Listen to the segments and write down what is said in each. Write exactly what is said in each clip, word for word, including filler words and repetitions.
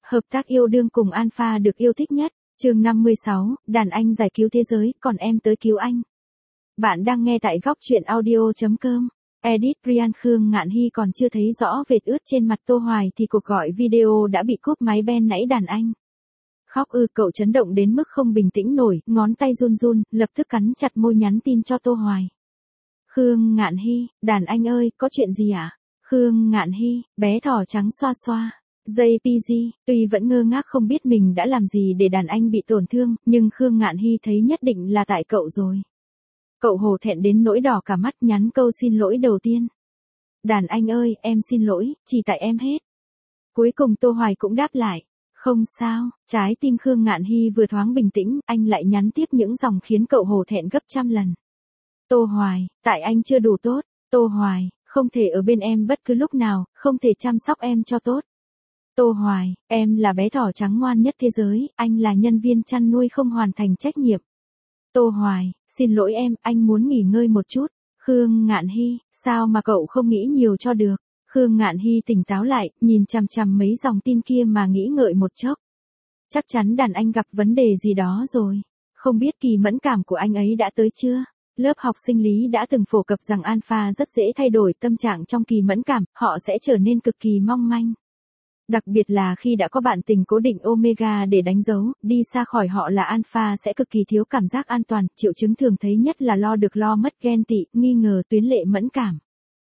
Hợp tác yêu đương cùng Alpha được yêu thích nhất. Chương năm mươi sáu, đàn anh giải cứu thế giới, còn em tới cứu anh. Bạn đang nghe tại góc truyện audio chấm com. Edit Brian Khương Ngạn Hy còn chưa thấy rõ vệt ướt trên mặt Tô Hoài thì cuộc gọi video đã bị cúp máy Ben nãy đàn anh. Khóc ư, cậu chấn động đến mức không bình tĩnh nổi, ngón tay run run, lập tức cắn chặt môi nhắn tin cho Tô Hoài. Khương Ngạn Hy, đàn anh ơi, có chuyện gì ạ? À? Khương Ngạn Hy, bé thỏ trắng xoa xoa. gi pê giê, tuy vẫn ngơ ngác không biết mình đã làm gì để đàn anh bị tổn thương, nhưng Khương Ngạn Hy thấy nhất định là tại cậu rồi. Cậu hổ thẹn đến nỗi đỏ cả mắt, nhắn câu xin lỗi đầu tiên. Đàn anh ơi, em xin lỗi, chỉ tại em hết. Cuối cùng Tô Hoài cũng đáp lại. Không sao, trái tim Khương Ngạn Hy vừa thoáng bình tĩnh, anh lại nhắn tiếp những dòng khiến cậu hổ thẹn gấp trăm lần. Tô Hoài, tại anh chưa đủ tốt. Tô Hoài, không thể ở bên em bất cứ lúc nào, không thể chăm sóc em cho tốt. Tô Hoài, em là bé thỏ trắng ngoan nhất thế giới, anh là nhân viên chăn nuôi không hoàn thành trách nhiệm. Tô Hoài, xin lỗi em, anh muốn nghỉ ngơi một chút. Khương Ngạn Hy, sao mà cậu không nghĩ nhiều cho được? Khương Ngạn Hy tỉnh táo lại, nhìn chằm chằm mấy dòng tin kia mà nghĩ ngợi một chốc. Chắc chắn đàn anh gặp vấn đề gì đó rồi. Không biết kỳ mẫn cảm của anh ấy đã tới chưa? Lớp học sinh lý đã từng phổ cập rằng alpha rất dễ thay đổi tâm trạng trong kỳ mẫn cảm, họ sẽ trở nên cực kỳ mong manh. Đặc biệt là khi đã có bạn tình cố định omega để đánh dấu, đi xa khỏi họ là alpha sẽ cực kỳ thiếu cảm giác an toàn, triệu chứng thường thấy nhất là lo được lo mất, ghen tị, nghi ngờ, tuyến lệ mẫn cảm.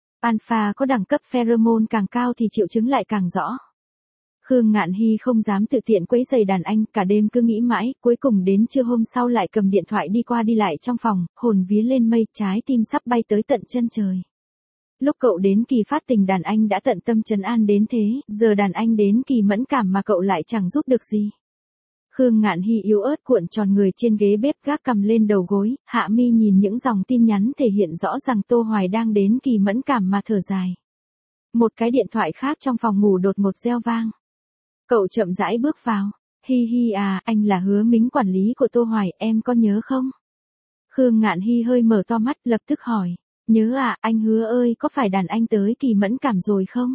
Alpha có đẳng cấp pheromone càng cao thì triệu chứng lại càng rõ. Khương Ngạn Hy không dám tự tiện quấy rầy đàn anh, cả đêm cứ nghĩ mãi, cuối cùng đến trưa hôm sau lại cầm điện thoại đi qua đi lại trong phòng, hồn vía lên mây, trái tim sắp bay tới tận chân trời. Lúc cậu đến kỳ phát tình đàn anh đã tận tâm trấn an đến thế, giờ đàn anh đến kỳ mẫn cảm mà cậu lại chẳng giúp được gì. Khương Ngạn Hy yếu ớt cuộn tròn người trên ghế bếp, gác cầm lên đầu gối, hạ mi nhìn những dòng tin nhắn thể hiện rõ rằng Tô Hoài đang đến kỳ mẫn cảm mà thở dài. Một cái điện thoại khác trong phòng ngủ đột một reo vang. Cậu chậm rãi bước vào. Hi hi à, anh là Hứa Mính, quản lý của Tô Hoài, em có nhớ không? Khương Ngạn Hy hơi mở to mắt, lập tức hỏi. Nhớ à, anh Hứa ơi, có phải đàn anh tới kỳ mẫn cảm rồi không?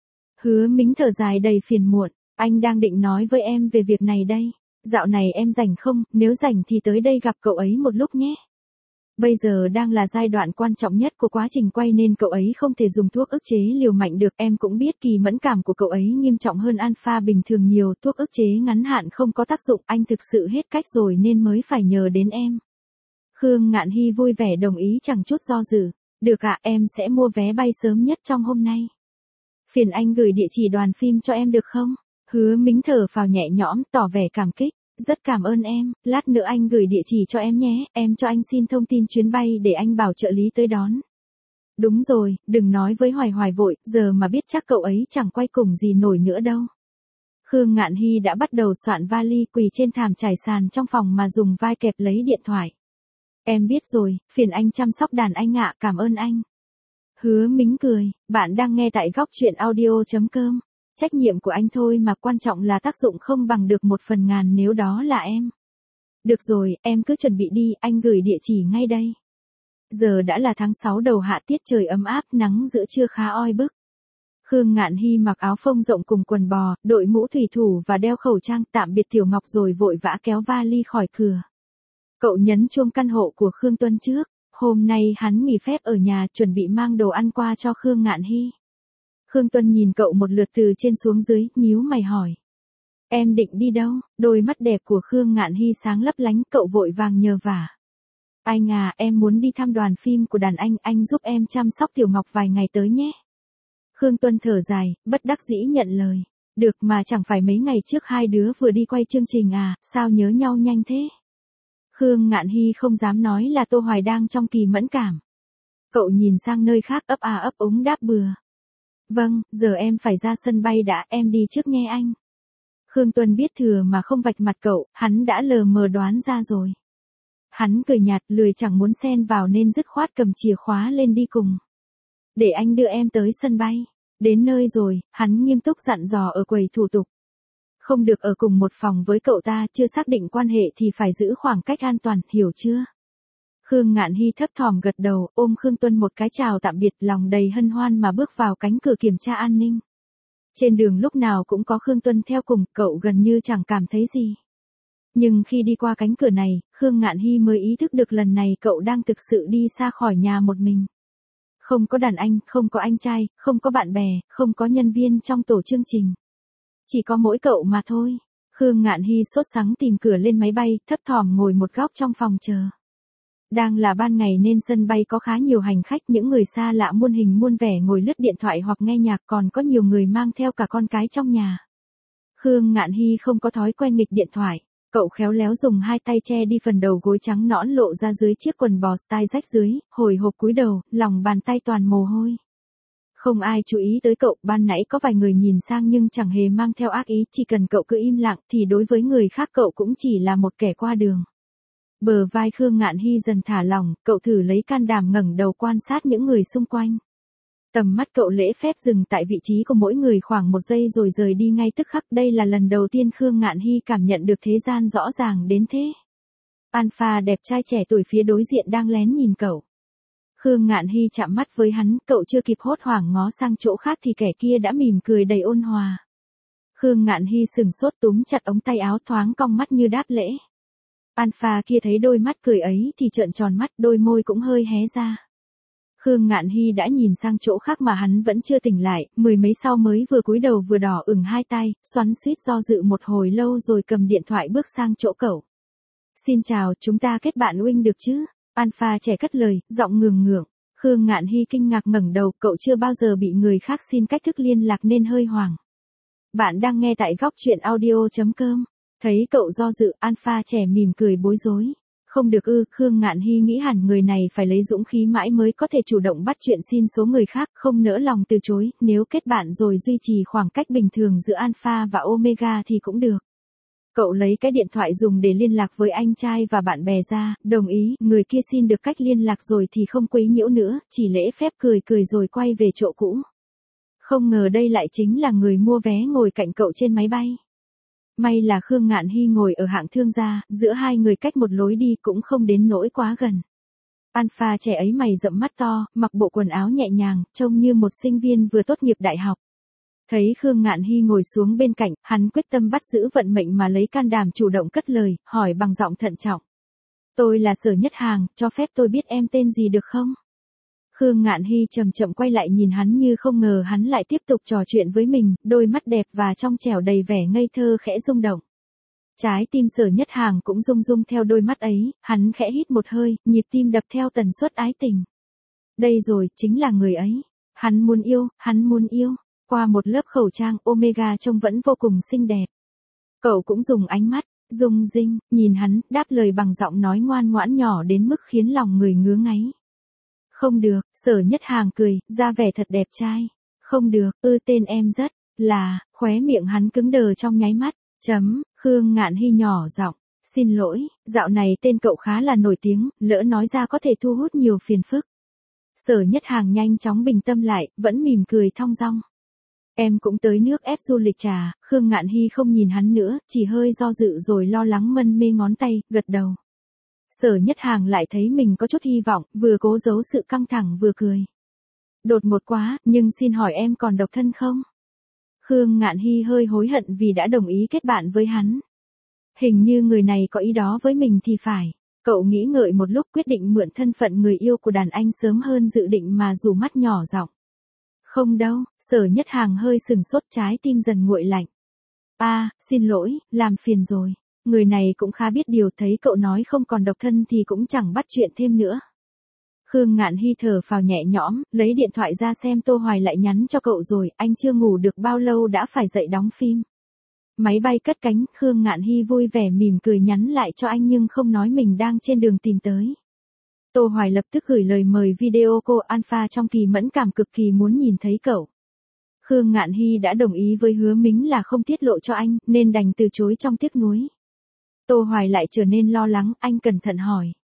Hứa Mính thở dài đầy phiền muộn. Anh đang định nói với em về việc này đây. Dạo này em rảnh không, nếu rảnh thì tới đây gặp cậu ấy một lúc nhé. Bây giờ đang là giai đoạn quan trọng nhất của quá trình quay nên cậu ấy không thể dùng thuốc ức chế liều mạnh được. Em cũng biết kỳ mẫn cảm của cậu ấy nghiêm trọng hơn alpha bình thường nhiều, thuốc ức chế ngắn hạn không có tác dụng, anh thực sự hết cách rồi nên mới phải nhờ đến em. Khương Ngạn Hy vui vẻ đồng ý chẳng chút do dự. Được ạ, em sẽ mua vé bay sớm nhất trong hôm nay. Phiền anh gửi địa chỉ đoàn phim cho em được không? Hứa Mính thở phào nhẹ nhõm, tỏ vẻ cảm kích. Rất cảm ơn em, lát nữa anh gửi địa chỉ cho em nhé, em cho anh xin thông tin chuyến bay để anh bảo trợ lý tới đón. Đúng rồi, đừng nói với Hoài Hoài vội, giờ mà biết chắc cậu ấy chẳng quay cùng gì nổi nữa đâu. Khương Ngạn Hy đã bắt đầu soạn vali, quỳ trên thảm trải sàn trong phòng mà dùng vai kẹp lấy điện thoại. Em biết rồi, phiền anh chăm sóc đàn anh ạ, cảm ơn anh. Hứa Mính cười, bạn đang nghe tại góc truyện audio chấm com. Trách nhiệm của anh thôi mà, quan trọng là tác dụng không bằng được một phần ngàn nếu đó là em. Được rồi, em cứ chuẩn bị đi, anh gửi địa chỉ ngay đây. Giờ đã là tháng sáu đầu hạ, tiết trời ấm áp, nắng giữa trưa khá oi bức. Khương Ngạn Hy mặc áo phông rộng cùng quần bò, đội mũ thủy thủ và đeo khẩu trang, tạm biệt Tiểu Ngọc rồi vội vã kéo vali khỏi cửa. Cậu nhấn chuông căn hộ của Khương Tuân trước, hôm nay hắn nghỉ phép ở nhà, chuẩn bị mang đồ ăn qua cho Khương Ngạn Hy. Khương Tuân nhìn cậu một lượt từ trên xuống dưới, nhíu mày hỏi. Em định đi đâu? Đôi mắt đẹp của Khương Ngạn Hy sáng lấp lánh, cậu vội vàng nhờ vả. Anh à, em muốn đi thăm đoàn phim của đàn anh, anh giúp em chăm sóc Tiểu Ngọc vài ngày tới nhé. Khương Tuân thở dài, bất đắc dĩ nhận lời. Được mà, chẳng phải mấy ngày trước hai đứa vừa đi quay chương trình à, sao nhớ nhau nhanh thế? Khương Ngạn Hy không dám nói là Tô Hoài đang trong kỳ mẫn cảm. Cậu nhìn sang nơi khác, ấp à ấp úng đáp bừa. Vâng, giờ em phải ra sân bay đã, em đi trước nghe anh. Khương Tuân biết thừa mà không vạch mặt cậu, hắn đã lờ mờ đoán ra rồi. Hắn cười nhạt, lười chẳng muốn xen vào nên dứt khoát cầm chìa khóa lên đi cùng. Để anh đưa em tới sân bay. Đến nơi rồi, hắn nghiêm túc dặn dò ở quầy thủ tục. Không được ở cùng một phòng với cậu ta, chưa xác định quan hệ thì phải giữ khoảng cách an toàn, hiểu chưa? Khương Ngạn Hy thấp thỏm gật đầu, ôm Khương Tuân một cái chào tạm biệt, lòng đầy hân hoan mà bước vào cánh cửa kiểm tra an ninh. Trên đường lúc nào cũng có Khương Tuân theo cùng, cậu gần như chẳng cảm thấy gì. Nhưng khi đi qua cánh cửa này, Khương Ngạn Hy mới ý thức được lần này cậu đang thực sự đi xa khỏi nhà một mình. Không có đàn anh, không có anh trai, không có bạn bè, không có nhân viên trong tổ chương trình. Chỉ có mỗi cậu mà thôi. Khương Ngạn Hy sốt sắng tìm cửa lên máy bay, thấp thỏm ngồi một góc trong phòng chờ. Đang là ban ngày nên sân bay có khá nhiều hành khách, những người xa lạ muôn hình muôn vẻ ngồi lướt điện thoại hoặc nghe nhạc, còn có nhiều người mang theo cả con cái trong nhà. Khương Ngạn Hy không có thói quen nghịch điện thoại. Cậu khéo léo dùng hai tay che đi phần đầu gối trắng nõn lộ ra dưới chiếc quần bò style rách dưới, hồi hộp cúi đầu, lòng bàn tay toàn mồ hôi. Không ai chú ý tới cậu, ban nãy có vài người nhìn sang nhưng chẳng hề mang theo ác ý, chỉ cần cậu cứ im lặng thì đối với người khác cậu cũng chỉ là một kẻ qua đường. Bờ vai Khương Ngạn Hy dần thả lỏng, cậu thử lấy can đảm ngẩng đầu quan sát những người xung quanh. Tầm mắt cậu lễ phép dừng tại vị trí của mỗi người khoảng một giây rồi rời đi ngay tức khắc. Đây là lần đầu tiên Khương Ngạn Hy cảm nhận được thế gian rõ ràng đến thế. Alpha đẹp trai trẻ tuổi phía đối diện đang lén nhìn cậu. Khương Ngạn Hy chạm mắt với hắn, cậu chưa kịp hốt hoảng ngó sang chỗ khác thì kẻ kia đã mỉm cười đầy ôn hòa. Khương Ngạn Hy sừng sốt túm chặt ống tay áo thoáng cong mắt như đáp lễ. Alpha kia thấy đôi mắt cười ấy thì trợn tròn mắt, đôi môi cũng hơi hé ra. Khương Ngạn Hy đã nhìn sang chỗ khác mà hắn vẫn chưa tỉnh lại, mười mấy sau mới vừa cúi đầu vừa đỏ ửng hai tay, xoắn xuýt do dự một hồi lâu rồi cầm điện thoại bước sang chỗ cậu. Xin chào, chúng ta kết bạn huynh được chứ? Alpha trẻ cất lời, giọng ngường ngượng. Khương Ngạn Hy kinh ngạc ngẩng đầu, cậu chưa bao giờ bị người khác xin cách thức liên lạc nên hơi hoảng. Bạn đang nghe tại góc truyện audio chấm com. Thấy cậu do dự, Alpha trẻ mỉm cười bối rối. Không được ư, Khương Ngạn Hy nghĩ hẳn người này phải lấy dũng khí mãi mới có thể chủ động bắt chuyện xin số người khác, không nỡ lòng từ chối, nếu kết bạn rồi duy trì khoảng cách bình thường giữa Alpha và Omega thì cũng được. Cậu lấy cái điện thoại dùng để liên lạc với anh trai và bạn bè ra, đồng ý, người kia xin được cách liên lạc rồi thì không quấy nhiễu nữa, chỉ lễ phép cười cười rồi quay về chỗ cũ. Không ngờ đây lại chính là người mua vé ngồi cạnh cậu trên máy bay. May là Khương Ngạn Hy ngồi ở hạng thương gia, giữa hai người cách một lối đi cũng không đến nỗi quá gần. Alpha trẻ ấy mày rậm mắt to, mặc bộ quần áo nhẹ nhàng, trông như một sinh viên vừa tốt nghiệp đại học. Thấy Khương Ngạn Hy ngồi xuống bên cạnh, hắn quyết tâm bắt giữ vận mệnh mà lấy can đảm chủ động cất lời, hỏi bằng giọng thận trọng. Tôi là Sở Nhất Hàng, cho phép tôi biết em tên gì được không? Khương Ngạn Hy chậm chậm quay lại nhìn hắn như không ngờ hắn lại tiếp tục trò chuyện với mình, đôi mắt đẹp và trong trẻo đầy vẻ ngây thơ khẽ rung động. Trái tim Sở Nhất Hàng cũng rung rung theo đôi mắt ấy, hắn khẽ hít một hơi, nhịp tim đập theo tần suất ái tình. Đây rồi, chính là người ấy. Hắn muốn yêu, hắn muốn yêu. Qua một lớp khẩu trang, Omega trông vẫn vô cùng xinh đẹp. Cậu cũng dùng ánh mắt, rung rinh, nhìn hắn, đáp lời bằng giọng nói ngoan ngoãn nhỏ đến mức khiến lòng người ngứa ngáy. Không được, Sở Nhất Hàng cười, ra vẻ thật đẹp trai. Không được, ư tên em rất, là, khóe miệng hắn cứng đờ trong nháy mắt, chấm, Khương Ngạn Hy nhỏ giọng, xin lỗi, dạo này tên cậu khá là nổi tiếng, lỡ nói ra có thể thu hút nhiều phiền phức. Sở Nhất Hàng nhanh chóng bình tâm lại, vẫn mỉm cười thong dong. Em cũng tới nước ép du lịch trà, Khương Ngạn Hy không nhìn hắn nữa, chỉ hơi do dự rồi lo lắng mân mê ngón tay, gật đầu. Sở Nhất Hàng lại thấy mình có chút hy vọng, vừa cố giấu sự căng thẳng vừa cười. Đột ngột quá, nhưng xin hỏi em còn độc thân không? Khương Ngạn Hy hơi hối hận vì đã đồng ý kết bạn với hắn. Hình như người này có ý đó với mình thì phải. Cậu nghĩ ngợi một lúc quyết định mượn thân phận người yêu của đàn anh sớm hơn dự định mà rủ mắt nhỏ giọng. Không đâu, Sở Nhất Hàng hơi sừng sốt, trái tim dần nguội lạnh. A, à, xin lỗi, làm phiền rồi. Người này cũng khá biết điều, thấy cậu nói không còn độc thân thì cũng chẳng bắt chuyện thêm nữa. Khương Ngạn Hy thở phào nhẹ nhõm, lấy điện thoại ra xem Tô Hoài lại nhắn cho cậu rồi, anh chưa ngủ được bao lâu đã phải dậy đóng phim. Máy bay cất cánh, Khương Ngạn Hy vui vẻ mỉm cười nhắn lại cho anh nhưng không nói mình đang trên đường tìm tới. Tô Hoài lập tức gửi lời mời video cô Alpha trong kỳ mẫn cảm cực kỳ muốn nhìn thấy cậu. Khương Ngạn Hy đã đồng ý với Hứa Mính là không tiết lộ cho anh, nên đành từ chối trong tiếc nuối. Tô Hoài lại trở nên lo lắng, anh cẩn thận hỏi.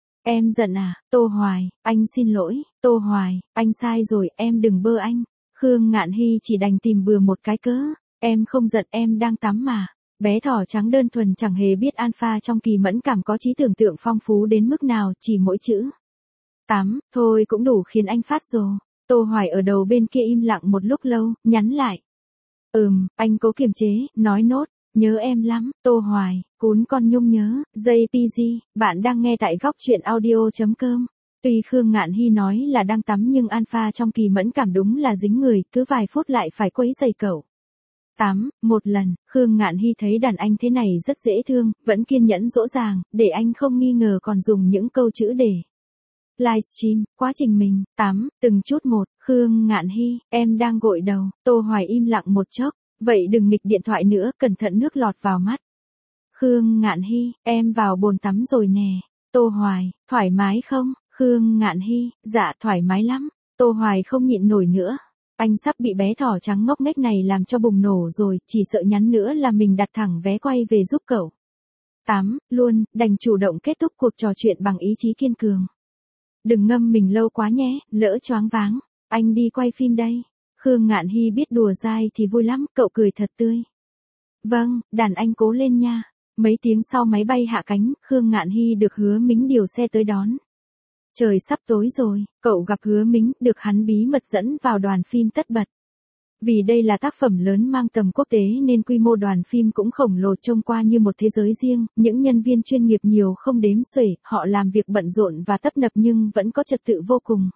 Em giận à, Tô Hoài, anh xin lỗi, Tô Hoài, anh sai rồi, em đừng bơ anh. Khương Ngạn Hy chỉ đành tìm bừa một cái cớ, em không giận, em đang tắm mà. Bé thỏ trắng đơn thuần chẳng hề biết Alpha trong kỳ mẫn cảm có trí tưởng tượng phong phú đến mức nào, chỉ mỗi chữ tắm, thôi cũng đủ khiến anh phát rồ. Tô Hoài ở đầu bên kia im lặng một lúc lâu, nhắn lại. Ừm, anh cố kiềm chế, nói nốt, nhớ em lắm, Tô Hoài, cún con nhung nhớ, jay pê giê, bạn đang nghe tại góc truyện audio.com. Tuy Khương Ngạn Hy nói là đang tắm nhưng Alpha trong kỳ mẫn cảm đúng là dính người, cứ vài phút lại phải quấy giày cậu. Tắm, một lần, Khương Ngạn Hy thấy đàn anh thế này rất dễ thương, vẫn kiên nhẫn dỗ dàng, để anh không nghi ngờ còn dùng những câu chữ để livestream, quá trình mình, tắm, từng chút một, Khương Ngạn Hy, em đang gội đầu, Tô Hoài im lặng một chốc, vậy đừng nghịch điện thoại nữa, cẩn thận nước lọt vào mắt. Khương Ngạn Hy, em vào bồn tắm rồi nè, Tô Hoài, thoải mái không? Khương Ngạn Hy, dạ thoải mái lắm, Tô Hoài không nhịn nổi nữa. Anh sắp bị bé thỏ trắng ngốc nghếch này làm cho bùng nổ rồi, chỉ sợ nhắn nữa là mình đặt thẳng vé quay về giúp cậu. Tắm, luôn, đành chủ động kết thúc cuộc trò chuyện bằng ý chí kiên cường. Đừng ngâm mình lâu quá nhé, lỡ choáng váng. Anh đi quay phim đây. Khương Ngạn Hy biết đùa dai thì vui lắm, cậu cười thật tươi. Vâng, đàn anh cố lên nha. Mấy tiếng sau máy bay hạ cánh, Khương Ngạn Hy được Hứa Mính điều xe tới đón. Trời sắp tối rồi, cậu gặp Hứa Mính, được hắn bí mật dẫn vào đoàn phim tất bật. Vì đây là tác phẩm lớn mang tầm quốc tế nên quy mô đoàn phim cũng khổng lồ, trông qua như một thế giới riêng, những nhân viên chuyên nghiệp nhiều không đếm xuể, họ làm việc bận rộn và tấp nập nhưng vẫn có trật tự vô cùng.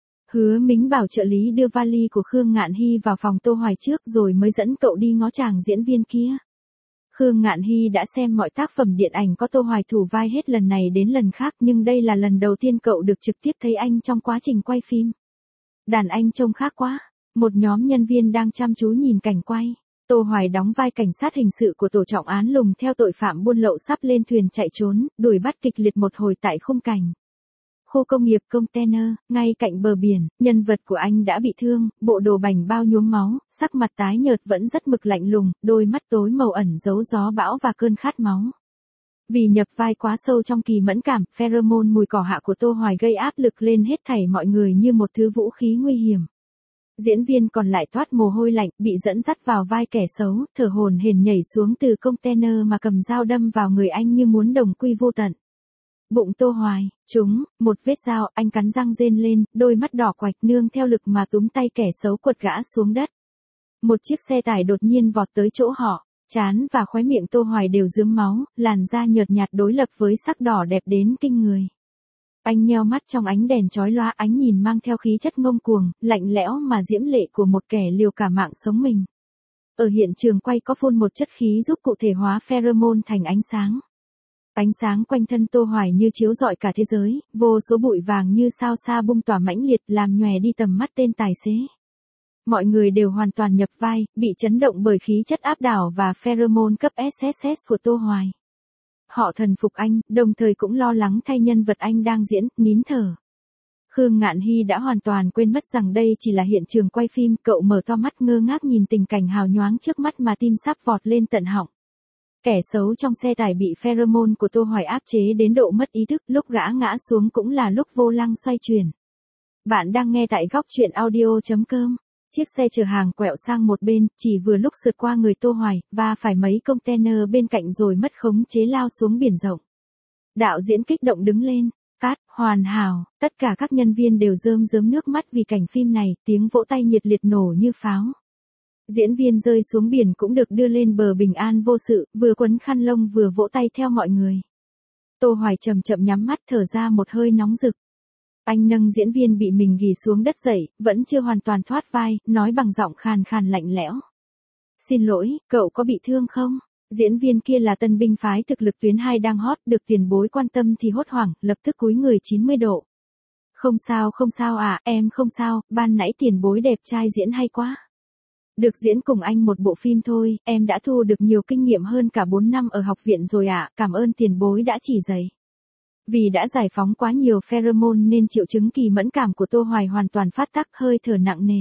Hứa Mính bảo trợ lý đưa vali của Khương Ngạn Hy vào phòng Tô Hoài trước rồi mới dẫn cậu đi ngó chàng diễn viên kia. Khương Ngạn Hy đã xem mọi tác phẩm điện ảnh có Tô Hoài thủ vai hết lần này đến lần khác nhưng đây là lần đầu tiên cậu được trực tiếp thấy anh trong quá trình quay phim. Đàn anh trông khác quá. Một nhóm nhân viên đang chăm chú nhìn cảnh quay. Tô Hoài đóng vai cảnh sát hình sự của tổ trọng án lùng theo tội phạm buôn lậu sắp lên thuyền chạy trốn, đuổi bắt kịch liệt một hồi tại khung cảnh khu công nghiệp container, ngay cạnh bờ biển, nhân vật của anh đã bị thương, bộ đồ bành bao nhuốm máu, sắc mặt tái nhợt vẫn rất mực lạnh lùng, đôi mắt tối màu ẩn giấu gió bão và cơn khát máu. Vì nhập vai quá sâu trong kỳ mẫn cảm, pheromone mùi cỏ hạ của Tô Hoài gây áp lực lên hết thảy mọi người như một thứ vũ khí nguy hiểm. Diễn viên còn lại toát mồ hôi lạnh, bị dẫn dắt vào vai kẻ xấu, thở hổn hển nhảy xuống từ container mà cầm dao đâm vào người anh như muốn đồng quy vô tận. Bụng Tô Hoài, trúng, một vết dao, anh cắn răng rên lên, đôi mắt đỏ quạch nương theo lực mà túm tay kẻ xấu quật gã xuống đất. Một chiếc xe tải đột nhiên vọt tới chỗ họ, trán và khóe miệng Tô Hoài đều rướm máu, làn da nhợt nhạt đối lập với sắc đỏ đẹp đến kinh người. Anh nheo mắt trong ánh đèn chói lóa, ánh nhìn mang theo khí chất ngông cuồng, lạnh lẽo mà diễm lệ của một kẻ liều cả mạng sống mình. Ở hiện trường quay có phun một chất khí giúp cụ thể hóa pheromone thành ánh sáng. Ánh sáng quanh thân Tô Hoài như chiếu rọi cả thế giới, vô số bụi vàng như sao xa bung tỏa mãnh liệt làm nhòe đi tầm mắt tên tài xế. Mọi người đều hoàn toàn nhập vai, bị chấn động bởi khí chất áp đảo và pheromone cấp ét ét ét của Tô Hoài. Họ thần phục anh, đồng thời cũng lo lắng thay nhân vật anh đang diễn, nín thở. Khương Ngạn Hy đã hoàn toàn quên mất rằng đây chỉ là hiện trường quay phim, cậu mở to mắt ngơ ngác nhìn tình cảnh hào nhoáng trước mắt mà tim sắp vọt lên tận họng. Kẻ xấu trong xe tải bị pheromone của Tô Hoài áp chế đến độ mất ý thức, lúc gã ngã xuống cũng là lúc vô lăng xoay chuyển. Bạn đang nghe tại góc truyện audio.com. Chiếc xe chở hàng quẹo sang một bên, chỉ vừa lúc sượt qua người Tô Hoài, và phải mấy container bên cạnh rồi mất khống chế lao xuống biển rộng. Đạo diễn kích động đứng lên, cát, hoàn hảo, tất cả các nhân viên đều rơm rớm nước mắt vì cảnh phim này, tiếng vỗ tay nhiệt liệt nổ như pháo. Diễn viên rơi xuống biển cũng được đưa lên bờ bình an vô sự, vừa quấn khăn lông vừa vỗ tay theo mọi người. Tô Hoài chậm chậm nhắm mắt thở ra một hơi nóng rực. Anh nâng diễn viên bị mình ghì xuống đất dậy, vẫn chưa hoàn toàn thoát vai, nói bằng giọng khàn khàn lạnh lẽo. Xin lỗi, cậu có bị thương không? Diễn viên kia là tân binh phái thực lực tuyến hai đang hot, được tiền bối quan tâm thì hốt hoảng, lập tức cúi người chín mươi độ. Không sao không sao à, em không sao, ban nãy tiền bối đẹp trai diễn hay quá. Được diễn cùng anh một bộ phim thôi, em đã thu được nhiều kinh nghiệm hơn cả bốn năm ở học viện rồi ạ, à, cảm ơn tiền bối đã chỉ dạy. Vì đã giải phóng quá nhiều pheromone nên triệu chứng kỳ mẫn cảm của Tô Hoài hoàn toàn phát tác, hơi thở nặng nề.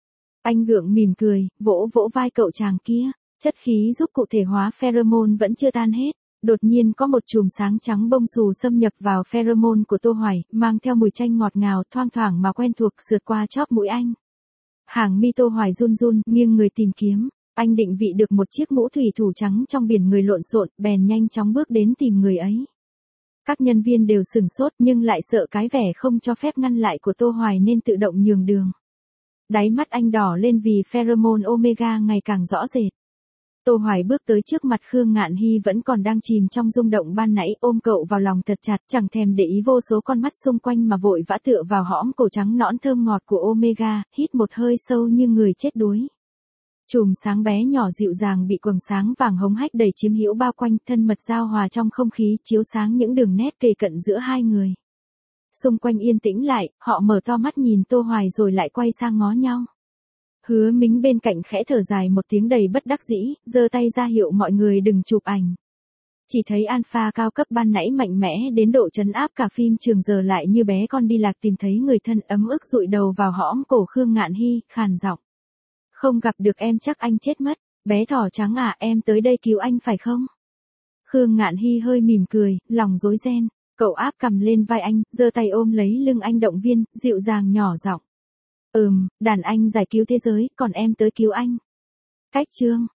Anh gượng mỉm cười, vỗ vỗ vai cậu chàng kia, chất khí giúp cụ thể hóa pheromone vẫn chưa tan hết. Đột nhiên có một chùm sáng trắng bông xù xâm nhập vào pheromone của Tô Hoài, mang theo mùi chanh ngọt ngào thoang thoảng mà quen thuộc sượt qua chóp mũi anh. Hàng mi Tô Hoài run run, nghiêng người tìm kiếm, anh định vị được một chiếc mũ thủy thủ trắng trong biển người lộn xộn, bèn nhanh chóng bước đến tìm người ấy. Các nhân viên đều sửng sốt nhưng lại sợ cái vẻ không cho phép ngăn lại của Tô Hoài nên tự động nhường đường. Đáy mắt anh đỏ lên vì pheromone omega ngày càng rõ rệt. Tô Hoài bước tới trước mặt Khương Ngạn Hy vẫn còn đang chìm trong rung động ban nãy, ôm cậu vào lòng thật chặt, chẳng thèm để ý vô số con mắt xung quanh mà vội vã tựa vào hõm cổ trắng nõn thơm ngọt của omega, hít một hơi sâu như người chết đuối. Chùm sáng bé nhỏ dịu dàng bị quầng sáng vàng hống hách đầy chiếm hữu bao quanh, thân mật giao hòa trong không khí, chiếu sáng những đường nét kề cận giữa hai người. Xung quanh yên tĩnh lại, họ mở to mắt nhìn Tô Hoài rồi lại quay sang ngó nhau. Hứa Mính bên cạnh khẽ thở dài một tiếng đầy bất đắc dĩ, giơ tay ra hiệu mọi người đừng chụp ảnh. Chỉ thấy Alpha cao cấp ban nãy mạnh mẽ đến độ trấn áp cả phim trường giờ lại như bé con đi lạc tìm thấy người thân, ấm ức dụi đầu vào hõm cổ Khương Ngạn Hy, khàn giọng. Không gặp được em chắc anh chết mất, bé thỏ trắng à, em tới đây cứu anh phải không? Khương Ngạn Hy hơi mỉm cười, lòng rối ren, cậu áp cằm lên vai anh, giơ tay ôm lấy lưng anh động viên, dịu dàng nhỏ giọng. Ừm, đàn anh giải cứu thế giới, còn em tới cứu anh. Cách chương